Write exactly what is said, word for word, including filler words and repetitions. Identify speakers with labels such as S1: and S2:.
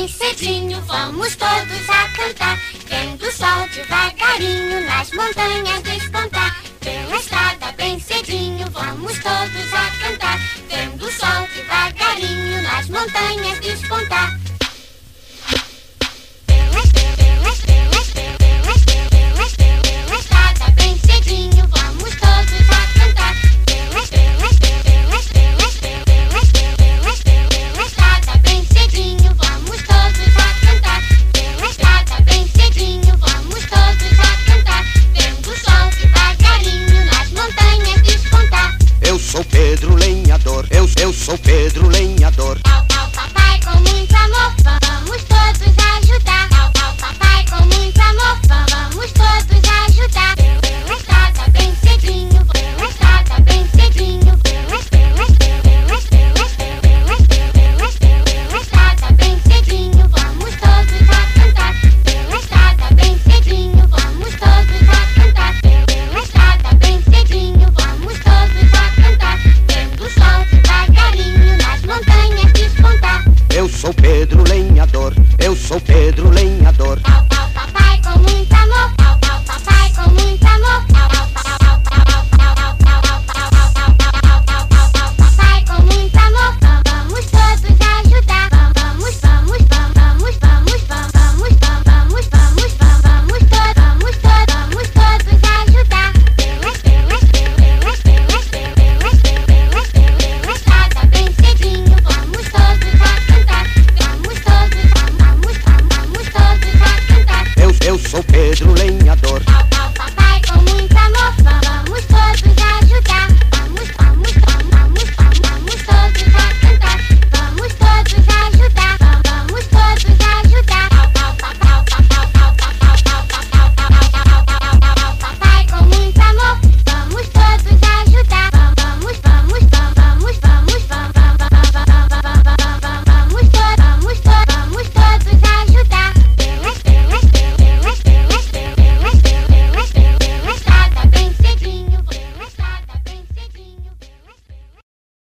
S1: bem cedinho, vamos todos a cantar, vendo o sol devagarinho nas montanhas despontar. Pela estrada bem cedinho, vamos todos a cantar, vendo o sol devagarinho nas montanhas despontar.